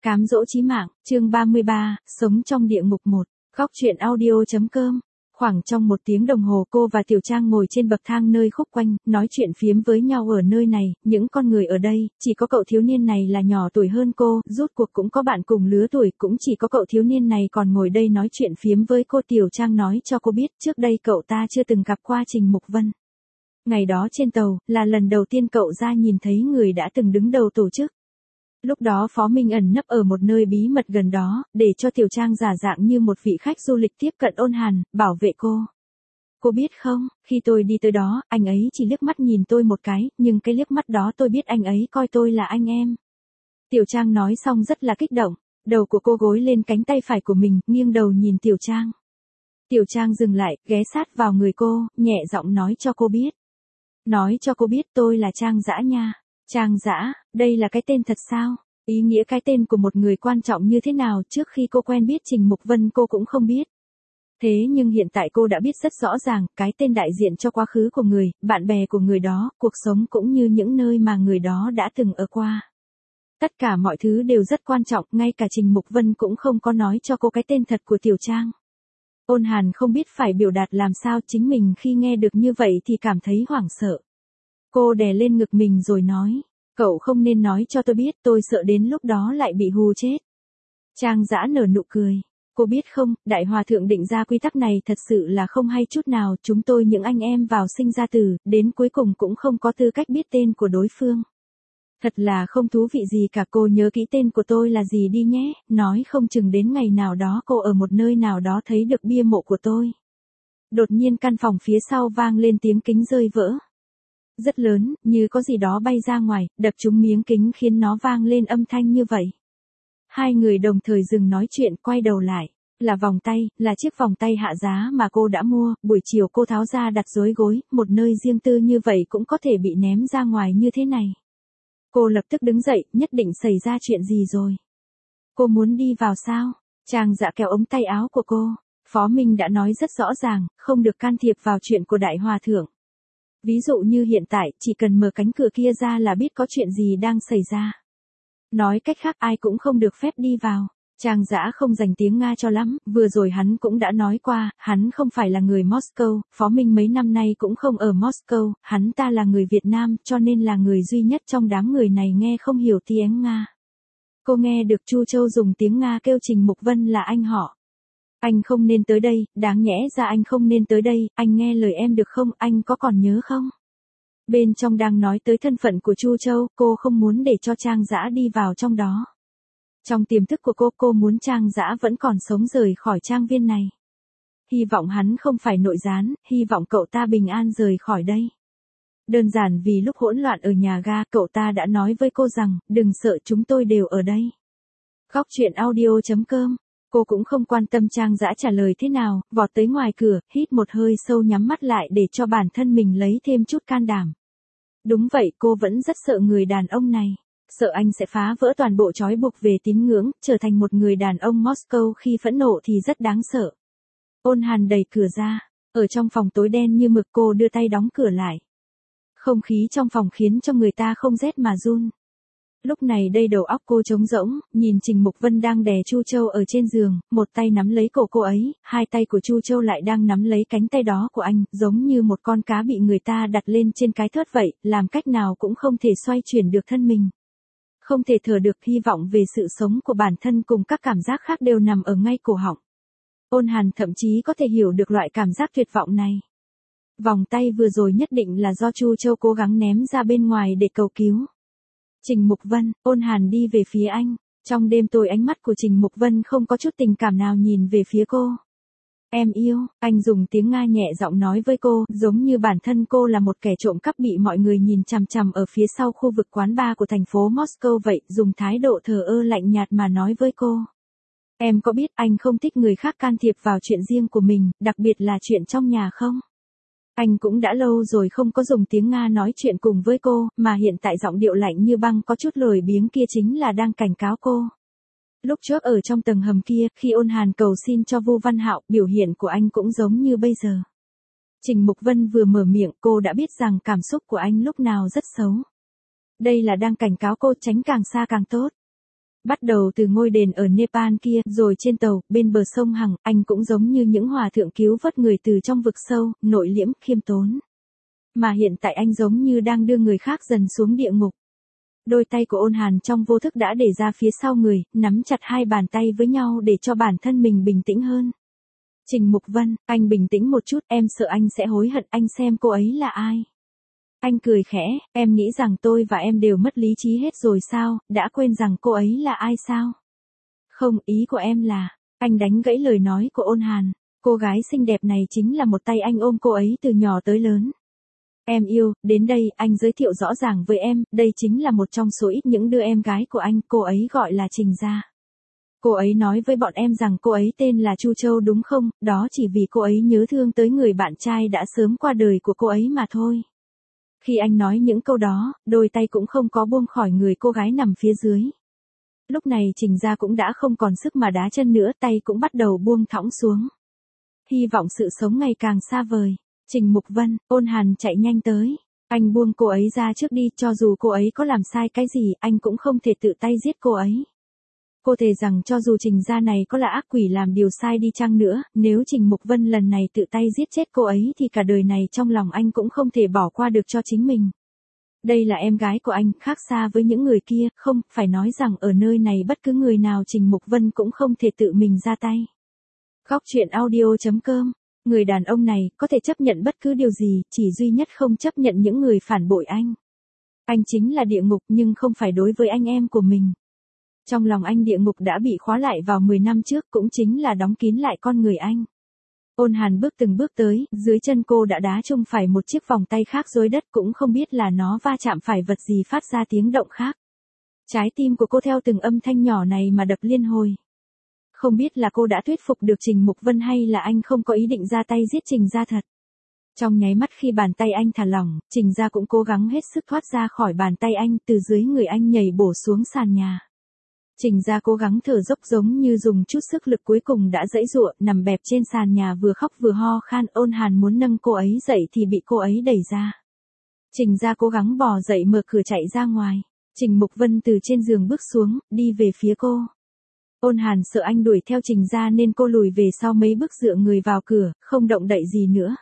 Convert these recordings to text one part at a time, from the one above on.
Cám dỗ chí mạng, chương 33, sống trong địa ngục 1, góc truyện audio.com. Khoảng trong 1 tiếng đồng hồ cô và Tiểu Trang ngồi trên bậc thang nơi khúc quanh, nói chuyện phiếm với nhau ở nơi này, những con người ở đây, chỉ có cậu thiếu niên này là nhỏ tuổi hơn cô, rút cuộc cũng có bạn cùng lứa tuổi, cũng chỉ có cậu thiếu niên này còn ngồi đây nói chuyện phiếm với cô. Tiểu Trang nói cho cô biết trước đây cậu ta chưa từng gặp qua Trình Mục Vân. Ngày đó trên tàu, là lần đầu tiên cậu ra nhìn thấy người đã từng đứng đầu tổ chức. Lúc đó Phó Minh ẩn nấp ở một nơi bí mật gần đó, để cho Tiểu Trang giả dạng như một vị khách du lịch tiếp cận Ôn Hàn, bảo vệ cô. Cô biết không, khi tôi đi tới đó, anh ấy chỉ liếc mắt nhìn tôi một cái, nhưng cái liếc mắt đó tôi biết anh ấy coi tôi là anh em. Tiểu Trang nói xong rất là kích động, đầu của cô gối lên cánh tay phải của mình, nghiêng đầu nhìn Tiểu Trang. Tiểu Trang dừng lại, ghé sát vào người cô, nhẹ giọng nói cho cô biết. Nói cho cô biết tôi là Trang Dã nha. Trang Dã, đây là cái tên thật sao? Ý nghĩa cái tên của một người quan trọng như thế nào trước khi cô quen biết Trình Mục Vân cô cũng không biết. Thế nhưng hiện tại cô đã biết rất rõ ràng, cái tên đại diện cho quá khứ của người, bạn bè của người đó, cuộc sống cũng như những nơi mà người đó đã từng ở qua. Tất cả mọi thứ đều rất quan trọng, ngay cả Trình Mục Vân cũng không có nói cho cô cái tên thật của Tiểu Trang. Ôn Hàn không biết phải biểu đạt làm sao, chính mình khi nghe được như vậy thì cảm thấy hoảng sợ. Cô đè lên ngực mình rồi nói, cậu không nên nói cho tôi biết, tôi sợ đến lúc đó lại bị hù chết. Trang Dã nở nụ cười, cô biết không, Đại Hòa Thượng định ra quy tắc này thật sự là không hay chút nào, chúng tôi những anh em vào sinh ra tử, đến cuối cùng cũng không có tư cách biết tên của đối phương. Thật là không thú vị gì cả, cô nhớ kỹ tên của tôi là gì đi nhé, nói không chừng đến ngày nào đó cô ở một nơi nào đó thấy được bia mộ của tôi. Đột nhiên căn phòng phía sau vang lên tiếng kính rơi vỡ. Rất lớn, như có gì đó bay ra ngoài, đập trúng miếng kính khiến nó vang lên âm thanh như vậy. Hai người đồng thời dừng nói chuyện, quay đầu lại. Là vòng tay, là chiếc vòng tay hạ giá mà cô đã mua, buổi chiều cô tháo ra đặt dưới gối, một nơi riêng tư như vậy cũng có thể bị ném ra ngoài như thế này. Cô lập tức đứng dậy, nhất định xảy ra chuyện gì rồi. Cô muốn đi vào sao? Trang Dã kéo ống tay áo của cô. Phó Minh đã nói rất rõ ràng, không được can thiệp vào chuyện của Đại Hòa Thượng. Ví dụ như hiện tại, chỉ cần mở cánh cửa kia ra là biết có chuyện gì đang xảy ra. Nói cách khác ai cũng không được phép đi vào. Trang Dã không dành tiếng Nga cho lắm, vừa rồi hắn cũng đã nói qua, hắn không phải là người Moscow, Phó Minh mấy năm nay cũng không ở Moscow, hắn ta là người Việt Nam, cho nên là người duy nhất trong đám người này nghe không hiểu tiếng Nga. Cô nghe được Chu Châu dùng tiếng Nga kêu Trình Mục Vân là anh họ. Anh không nên tới đây, đáng nhẽ ra anh không nên tới đây, anh nghe lời em được không, anh có còn nhớ không? Bên trong đang nói tới thân phận của Chu Châu, cô không muốn để cho Trang Dã đi vào trong đó. Trong tiềm thức của cô muốn Trang Dã vẫn còn sống rời khỏi trang viên này. Hy vọng hắn không phải nội gián, hy vọng cậu ta bình an rời khỏi đây. Đơn giản vì lúc hỗn loạn ở nhà ga, cậu ta đã nói với cô rằng, đừng sợ, chúng tôi đều ở đây. Góc truyện audio.com. Cô cũng không quan tâm Trang Dã trả lời thế nào, vọt tới ngoài cửa, hít một hơi sâu, nhắm mắt lại để cho bản thân mình lấy thêm chút can đảm. Đúng vậy, cô vẫn rất sợ người đàn ông này. Sợ anh sẽ phá vỡ toàn bộ trói buộc về tín ngưỡng, trở thành một người đàn ông Moscow khi phẫn nộ thì rất đáng sợ. Ôn Hàn đẩy cửa ra, ở trong phòng tối đen như mực, cô đưa tay đóng cửa lại. Không khí trong phòng khiến cho người ta không rét mà run. Lúc này đây đầu óc cô trống rỗng, nhìn Trình Mục Vân đang đè Chu Châu ở trên giường, một tay nắm lấy cổ cô ấy, hai tay của Chu Châu lại đang nắm lấy cánh tay đó của anh, giống như một con cá bị người ta đặt lên trên cái thớt vậy, làm cách nào cũng không thể xoay chuyển được thân mình. Không thể thở được, hy vọng về sự sống của bản thân cùng các cảm giác khác đều nằm ở ngay cổ họng. Ôn Hàn thậm chí có thể hiểu được loại cảm giác tuyệt vọng này. Vòng tay vừa rồi nhất định là do Chu Châu cố gắng ném ra bên ngoài để cầu cứu. Trình Mục Vân, Ôn Hàn đi về phía anh. Trong đêm tối ánh mắt của Trình Mục Vân không có chút tình cảm nào nhìn về phía cô. Em yêu, anh dùng tiếng Nga nhẹ giọng nói với cô, giống như bản thân cô là một kẻ trộm cắp bị mọi người nhìn chằm chằm ở phía sau khu vực quán bar của thành phố Moscow vậy, dùng thái độ thờ ơ lạnh nhạt mà nói với cô. Em có biết anh không thích người khác can thiệp vào chuyện riêng của mình, đặc biệt là chuyện trong nhà không? Anh cũng đã lâu rồi không có dùng tiếng Nga nói chuyện cùng với cô, mà hiện tại giọng điệu lạnh như băng có chút lười biếng kia chính là đang cảnh cáo cô. Lúc trước ở trong tầng hầm kia, khi Ôn Hàn cầu xin cho Vu Văn Hạo, biểu hiện của anh cũng giống như bây giờ. Trình Mục Vân vừa mở miệng, cô đã biết rằng cảm xúc của anh lúc nào rất xấu. Đây là đang cảnh cáo cô tránh càng xa càng tốt. Bắt đầu từ ngôi đền ở Nepal kia, rồi trên tàu, bên bờ sông Hằng, anh cũng giống như những hòa thượng cứu vớt người từ trong vực sâu, nội liễm, khiêm tốn. Mà hiện tại anh giống như đang đưa người khác dần xuống địa ngục. Đôi tay của Ôn Hàn trong vô thức đã để ra phía sau người, nắm chặt hai bàn tay với nhau để cho bản thân mình bình tĩnh hơn. Trình Mục Vân, anh bình tĩnh một chút, em sợ anh sẽ hối hận, anh xem cô ấy là ai. Anh cười khẽ, em nghĩ rằng tôi và em đều mất lý trí hết rồi sao, đã quên rằng cô ấy là ai sao? Không, ý của em là, anh đánh gãy lời nói của Ôn Hàn, cô gái xinh đẹp này chính là một tay anh ôm cô ấy từ nhỏ tới lớn. Em yêu, đến đây, anh giới thiệu rõ ràng với em, đây chính là một trong số ít những đứa em gái của anh, cô ấy gọi là Trình Gia. Cô ấy nói với bọn em rằng cô ấy tên là Chu Châu đúng không, đó chỉ vì cô ấy nhớ thương tới người bạn trai đã sớm qua đời của cô ấy mà thôi. Khi anh nói những câu đó, đôi tay cũng không có buông khỏi người cô gái nằm phía dưới. Lúc này Trình Gia cũng đã không còn sức mà đá chân nữa, tay cũng bắt đầu buông thõng xuống. Hy vọng sự sống ngày càng xa vời. Trình Mục Vân, Ôn Hàn chạy nhanh tới. Anh buông cô ấy ra trước đi, cho dù cô ấy có làm sai cái gì, anh cũng không thể tự tay giết cô ấy. Cô thề rằng cho dù Trình Gia này có là ác quỷ làm điều sai đi chăng nữa, nếu Trình Mục Vân lần này tự tay giết chết cô ấy thì cả đời này trong lòng anh cũng không thể bỏ qua được cho chính mình. Đây là em gái của anh, khác xa với những người kia, không, phải nói rằng ở nơi này bất cứ người nào Trình Mục Vân cũng không thể tự mình ra tay. Góc truyện audio.com. Người đàn ông này có thể chấp nhận bất cứ điều gì, chỉ duy nhất không chấp nhận những người phản bội anh. Anh chính là địa ngục nhưng không phải đối với anh em của mình. Trong lòng anh địa ngục đã bị khóa lại vào 10 năm trước, cũng chính là đóng kín lại con người anh. Ôn Hàn bước từng bước tới, dưới chân cô đã đá chung phải một chiếc vòng tay khác rối đất, cũng không biết là nó va chạm phải vật gì phát ra tiếng động khác. Trái tim của cô theo từng âm thanh nhỏ này mà đập liên hồi. Không biết là cô đã thuyết phục được Trình Mục Vân hay là anh không có ý định ra tay giết Trình Gia thật. Trong nháy mắt khi bàn tay anh thả lỏng, Trình Gia cũng cố gắng hết sức thoát ra khỏi bàn tay anh, từ dưới người anh nhảy bổ xuống sàn nhà. Trình Gia cố gắng thở dốc giống như dùng chút sức lực cuối cùng đã giãy giụa, nằm bẹp trên sàn nhà vừa khóc vừa ho khan. Ôn Hàn muốn nâng cô ấy dậy thì bị cô ấy đẩy ra. Trình Gia cố gắng bò dậy mở cửa chạy ra ngoài. Trình Mục Vân từ trên giường bước xuống, đi về phía cô. Ôn Hàn sợ anh đuổi theo Trình Gia nên cô lùi về sau mấy bước dựa người vào cửa, không động đậy gì nữa.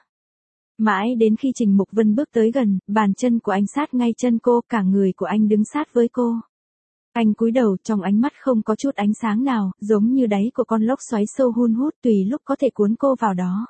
Mãi đến khi Trình Mục Vân bước tới gần, bàn chân của anh sát ngay chân cô, cả người của anh đứng sát với cô. Anh cúi đầu, trong ánh mắt không có chút ánh sáng nào, giống như đáy của con lốc xoáy sâu hun hút tùy lúc có thể cuốn cô vào đó.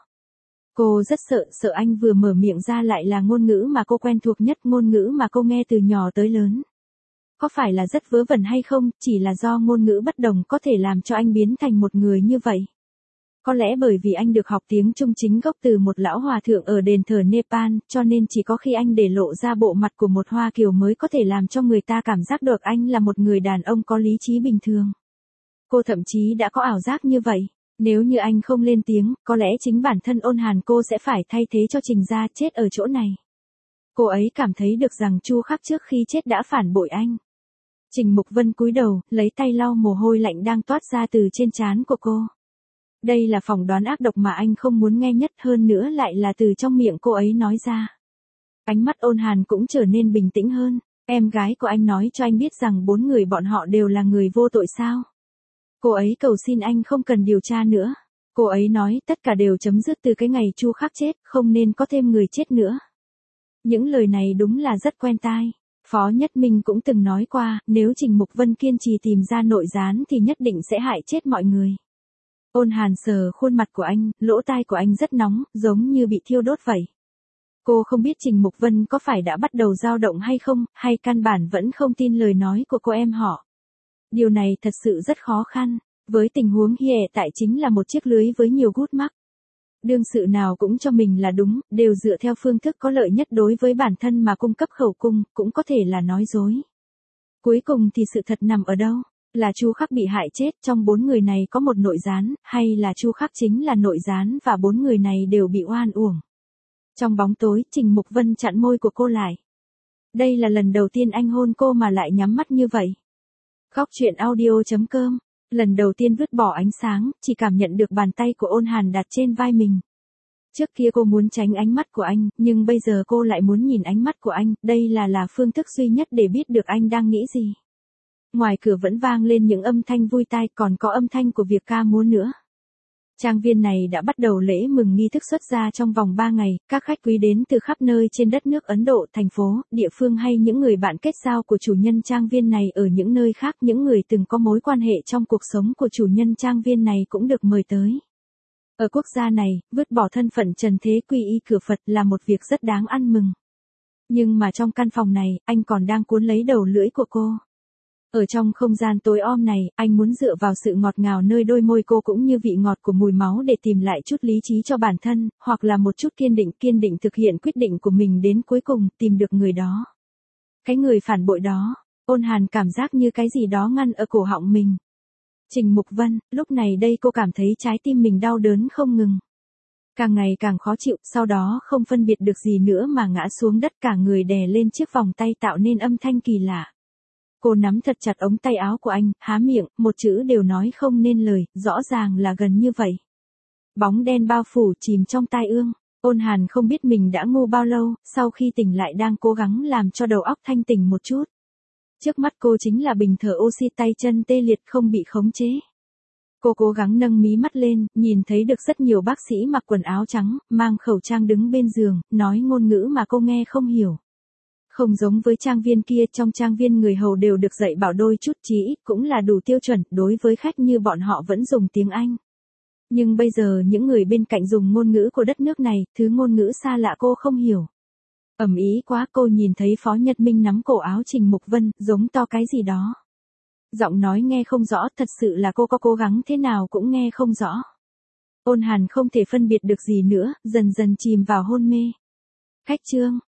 Cô rất sợ anh vừa mở miệng ra lại là ngôn ngữ mà cô quen thuộc nhất, ngôn ngữ mà cô nghe từ nhỏ tới lớn. Có phải là rất vớ vẩn hay không, chỉ là do ngôn ngữ bất đồng có thể làm cho anh biến thành một người như vậy. Có lẽ bởi vì anh được học tiếng Trung chính gốc từ một lão hòa thượng ở đền thờ Nepal, cho nên chỉ có khi anh để lộ ra bộ mặt của một Hoa Kiều mới có thể làm cho người ta cảm giác được anh là một người đàn ông có lý trí bình thường. Cô thậm chí đã có ảo giác như vậy. Nếu như anh không lên tiếng, có lẽ chính bản thân Ôn Hàn cô sẽ phải thay thế cho Trình Gia chết ở chỗ này. Cô ấy cảm thấy được rằng Chu Khắc trước khi chết đã phản bội anh. Trình Mục Vân cúi đầu, lấy tay lau mồ hôi lạnh đang toát ra từ trên trán của cô. Đây là phỏng đoán ác độc mà anh không muốn nghe nhất, hơn nữa lại là từ trong miệng cô ấy nói ra. Ánh mắt Ôn Hàn cũng trở nên bình tĩnh hơn. Em gái của anh nói cho anh biết rằng 4 người bọn họ đều là người vô tội sao? Cô ấy cầu xin anh không cần điều tra nữa. Cô ấy nói tất cả đều chấm dứt từ cái ngày Chu Khắc chết, không nên có thêm người chết nữa. Những lời này đúng là rất quen tai. Phó Nhất Minh cũng từng nói qua, nếu Trình Mục Vân kiên trì tìm ra nội gián thì nhất định sẽ hại chết mọi người. Ôn Hàn sờ khuôn mặt của anh, lỗ tai của anh rất nóng, giống như bị thiêu đốt vậy. Cô không biết Trình Mục Vân có phải đã bắt đầu dao động hay không, hay căn bản vẫn không tin lời nói của cô em họ. Điều này thật sự rất khó khăn, với tình huống hiện tại chính là một chiếc lưới với nhiều gút mắc. Đương sự nào cũng cho mình là đúng, đều dựa theo phương thức có lợi nhất đối với bản thân mà cung cấp khẩu cung, cũng có thể là nói dối. Cuối cùng thì sự thật nằm ở đâu? Là Chu Khắc bị hại chết, trong 4 người này có một nội gián, hay là Chu Khắc chính là nội gián và 4 người này đều bị oan uổng? Trong bóng tối, Trình Mục Vân chặn môi của cô lại. Đây là lần đầu tiên anh hôn cô mà lại nhắm mắt như vậy. Góc truyện audio.com. Lần đầu tiên vứt bỏ ánh sáng, chỉ cảm nhận được bàn tay của Ôn Hàn đặt trên vai mình. Trước kia cô muốn tránh ánh mắt của anh, nhưng bây giờ cô lại muốn nhìn ánh mắt của anh, đây là phương thức duy nhất để biết được anh đang nghĩ gì. Ngoài cửa vẫn vang lên những âm thanh vui tai, còn có âm thanh của việc ca múa nữa. Trang viên này đã bắt đầu lễ mừng nghi thức xuất gia trong vòng 3 ngày, các khách quý đến từ khắp nơi trên đất nước Ấn Độ, thành phố, địa phương hay những người bạn kết giao của chủ nhân trang viên này ở những nơi khác, những người từng có mối quan hệ trong cuộc sống của chủ nhân trang viên này cũng được mời tới. Ở quốc gia này, vứt bỏ thân phận trần thế quy y cửa Phật là một việc rất đáng ăn mừng. Nhưng mà trong căn phòng này, anh còn đang cuốn lấy đầu lưỡi của cô. Ở trong không gian tối om này, anh muốn dựa vào sự ngọt ngào nơi đôi môi cô cũng như vị ngọt của mùi máu để tìm lại chút lý trí cho bản thân, hoặc là một chút kiên định thực hiện quyết định của mình đến cuối cùng, tìm được người đó. Cái người phản bội đó, Ôn Hàn cảm giác như cái gì đó ngăn ở cổ họng mình. Trình Mục Vân, lúc này đây cô cảm thấy trái tim mình đau đớn không ngừng. Càng ngày càng khó chịu, sau đó không phân biệt được gì nữa mà ngã xuống đất, cả người đè lên chiếc vòng tay tạo nên âm thanh kỳ lạ. Cô nắm thật chặt ống tay áo của anh, há miệng, một chữ đều nói không nên lời, rõ ràng là gần như vậy. Bóng đen bao phủ chìm trong tai ương. Ôn Hàn không biết mình đã ngu bao lâu, sau khi tỉnh lại đang cố gắng làm cho đầu óc thanh tỉnh một chút. Trước mắt cô chính là bình thở oxy, tay chân tê liệt không bị khống chế. Cô cố gắng nâng mí mắt lên, nhìn thấy được rất nhiều bác sĩ mặc quần áo trắng, mang khẩu trang đứng bên giường, nói ngôn ngữ mà cô nghe không hiểu. Không giống với trang viên kia, trong trang viên người hầu đều được dạy bảo đôi chút, chí ít cũng là đủ tiêu chuẩn, đối với khách như bọn họ vẫn dùng tiếng Anh. Nhưng bây giờ những người bên cạnh dùng ngôn ngữ của đất nước này, thứ ngôn ngữ xa lạ cô không hiểu. Ầm ĩ quá, cô nhìn thấy Phó Nhật Minh nắm cổ áo Trình Mục Vân, giống to cái gì đó. Giọng nói nghe không rõ, thật sự là cô có cố gắng thế nào cũng nghe không rõ. Ôn Hàn không thể phân biệt được gì nữa, dần dần chìm vào hôn mê. Khách Trương,